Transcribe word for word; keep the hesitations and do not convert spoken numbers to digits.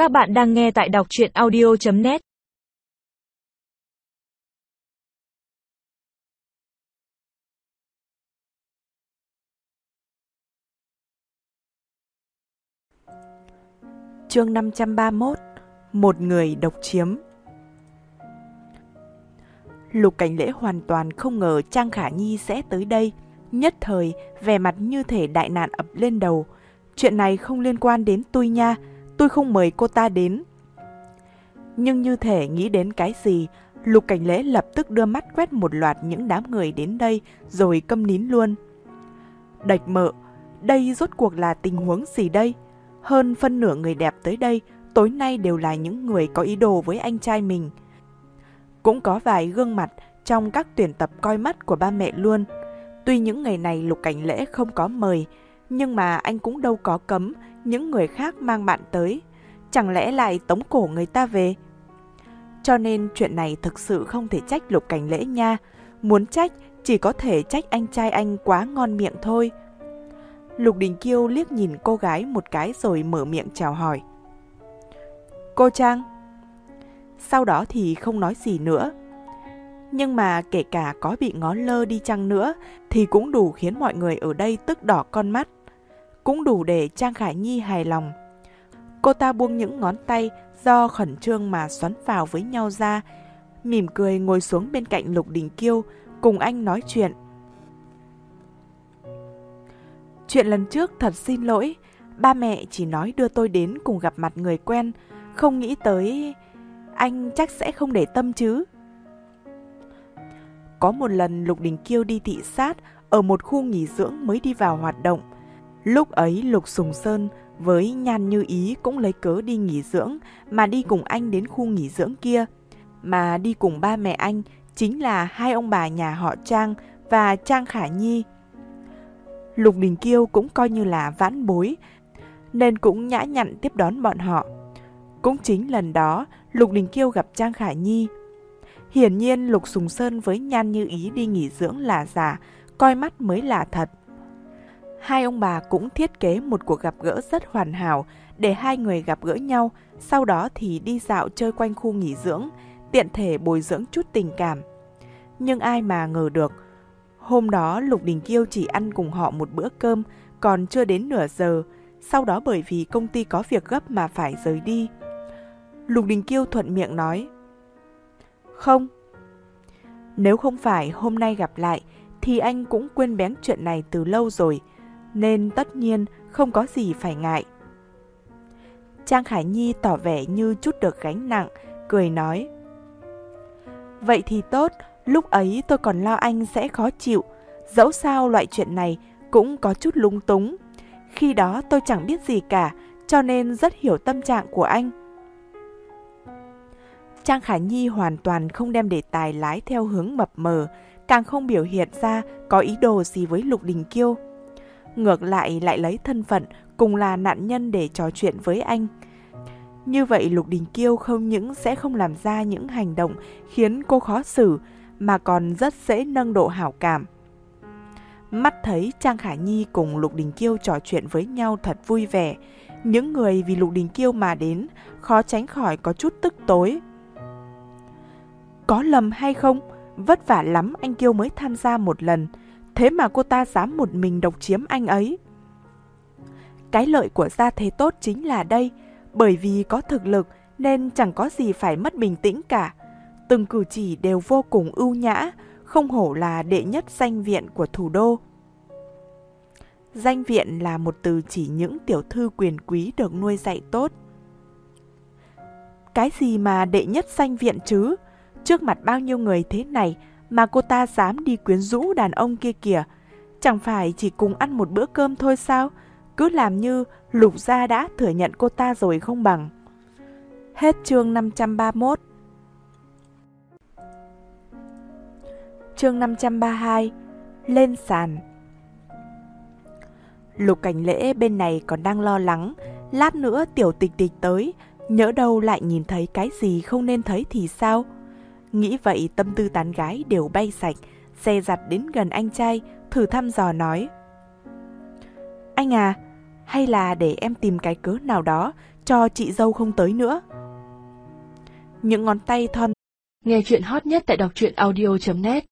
Các bạn đang nghe tại đọc truyện audio chấm net. Chương năm trăm ba mươi mốt. Một người độc chiếm. Lục Cảnh Lễ hoàn toàn không ngờ Trang Khả Nhi sẽ tới đây. Nhất thời, vẻ mặt như thể đại nạn ập lên đầu. Chuyện này không liên quan đến tôi nha, tôi không mời cô ta đến. Nhưng như thể nghĩ đến cái gì, Lục Cảnh Lễ lập tức đưa mắt quét một loạt những đám người đến đây rồi câm nín luôn. Đạch Mợ, đây rốt cuộc là tình huống gì đây? Hơn phân nửa người đẹp tới đây tối nay đều là những người có ý đồ với anh trai mình. Cũng có vài gương mặt trong các tuyển tập coi mắt của ba mẹ luôn. Tuy những ngày này Lục Cảnh Lễ không có mời, nhưng mà anh cũng đâu có cấm những người khác mang bạn tới. Chẳng lẽ lại tống cổ người ta về? Cho nên chuyện này thực sự không thể trách Lục Cảnh Lễ nha. Muốn trách chỉ có thể trách anh trai anh quá ngon miệng thôi. Lục Đình Kiêu liếc nhìn cô gái một cái rồi mở miệng chào hỏi. Cô Trang. Sau đó thì không nói gì nữa. Nhưng mà kể cả có bị ngó lơ đi chăng nữa thì cũng đủ khiến mọi người ở đây tức đỏ con mắt. Cũng đủ để Trang Khả Nhi hài lòng. Cô ta buông những ngón tay do khẩn trương mà xoắn vào với nhau ra, mỉm cười ngồi xuống bên cạnh Lục Đình Kiêu, cùng anh nói chuyện. Chuyện lần trước thật xin lỗi, ba mẹ chỉ nói đưa tôi đến cùng gặp mặt người quen, không nghĩ tới anh chắc sẽ không để tâm chứ. Có một lần Lục Đình Kiêu đi thị sát ở một khu nghỉ dưỡng mới đi vào hoạt động. Lúc ấy Lục Sùng Sơn với Nhan Như Ý cũng lấy cớ đi nghỉ dưỡng mà đi cùng anh đến khu nghỉ dưỡng kia. Mà đi cùng ba mẹ anh chính là hai ông bà nhà họ Trang và Trang Khả Nhi. Lục Đình Kiêu cũng coi như là vãn bối, nên cũng nhã nhặn tiếp đón bọn họ. Cũng chính lần đó Lục Đình Kiêu gặp Trang Khả Nhi. Hiển nhiên Lục Sùng Sơn với Nhan Như Ý đi nghỉ dưỡng là giả, coi mắt mới là thật. Hai ông bà cũng thiết kế một cuộc gặp gỡ rất hoàn hảo để hai người gặp gỡ nhau, sau đó thì đi dạo chơi quanh khu nghỉ dưỡng, tiện thể bồi dưỡng chút tình cảm. Nhưng ai mà ngờ được, hôm đó Lục Đình Kiêu chỉ ăn cùng họ một bữa cơm, còn chưa đến nửa giờ, sau đó bởi vì công ty có việc gấp mà phải rời đi. Lục Đình Kiêu thuận miệng nói, không, nếu không phải hôm nay gặp lại thì anh cũng quên bén chuyện này từ lâu rồi, nên tất nhiên không có gì phải ngại. Trang Khả Nhi tỏ vẻ như chút được gánh nặng, cười nói, vậy thì tốt, lúc ấy tôi còn lo anh sẽ khó chịu, dẫu sao loại chuyện này cũng có chút lung túng. Khi đó tôi chẳng biết gì cả, cho nên rất hiểu tâm trạng của anh. Trang Khả Nhi hoàn toàn không đem đề tài lái theo hướng mập mờ, càng không biểu hiện ra có ý đồ gì với Lục Đình Kiêu. Ngược lại lại lấy thân phận cùng là nạn nhân để trò chuyện với anh. Như vậy Lục Đình Kiêu không những sẽ không làm ra những hành động khiến cô khó xử, mà còn rất dễ nâng độ hảo cảm. Mắt thấy Trang Khả Nhi cùng Lục Đình Kiêu trò chuyện với nhau thật vui vẻ, những người vì Lục Đình Kiêu mà đến khó tránh khỏi có chút tức tối. Có lầm hay không? Vất vả lắm anh Kiêu mới tham gia một lần, thế mà cô ta dám một mình độc chiếm anh ấy. Cái lợi của gia thế tốt chính là đây, bởi vì có thực lực nên chẳng có gì phải mất bình tĩnh cả. Từng cử chỉ đều vô cùng ưu nhã, không hổ là đệ nhất danh viện của thủ đô. Danh viện là một từ chỉ những tiểu thư quyền quý được nuôi dạy tốt. Cái gì mà đệ nhất danh viện chứ? Trước mặt bao nhiêu người thế này mà cô ta dám đi quyến rũ đàn ông kia kìa. Chẳng phải chỉ cùng ăn một bữa cơm thôi sao? Cứ làm như Lục gia đã thừa nhận cô ta rồi không bằng. Hết chương năm trăm ba mươi mốt. Chương năm trăm ba mươi hai. Lên sàn. Lục Cảnh Lễ bên này còn đang lo lắng, lát nữa Tiểu Tịch Tịch tới, nhỡ đâu lại nhìn thấy cái gì không nên thấy thì sao? Nghĩ vậy tâm tư tán gái đều bay sạch, dè dặt đến gần anh trai, thử thăm dò nói, anh à, hay là để em tìm cái cớ nào đó cho chị dâu không tới nữa. Những ngón tay thon. Nghe chuyện hot nhất tại đọc truyện audio chấm net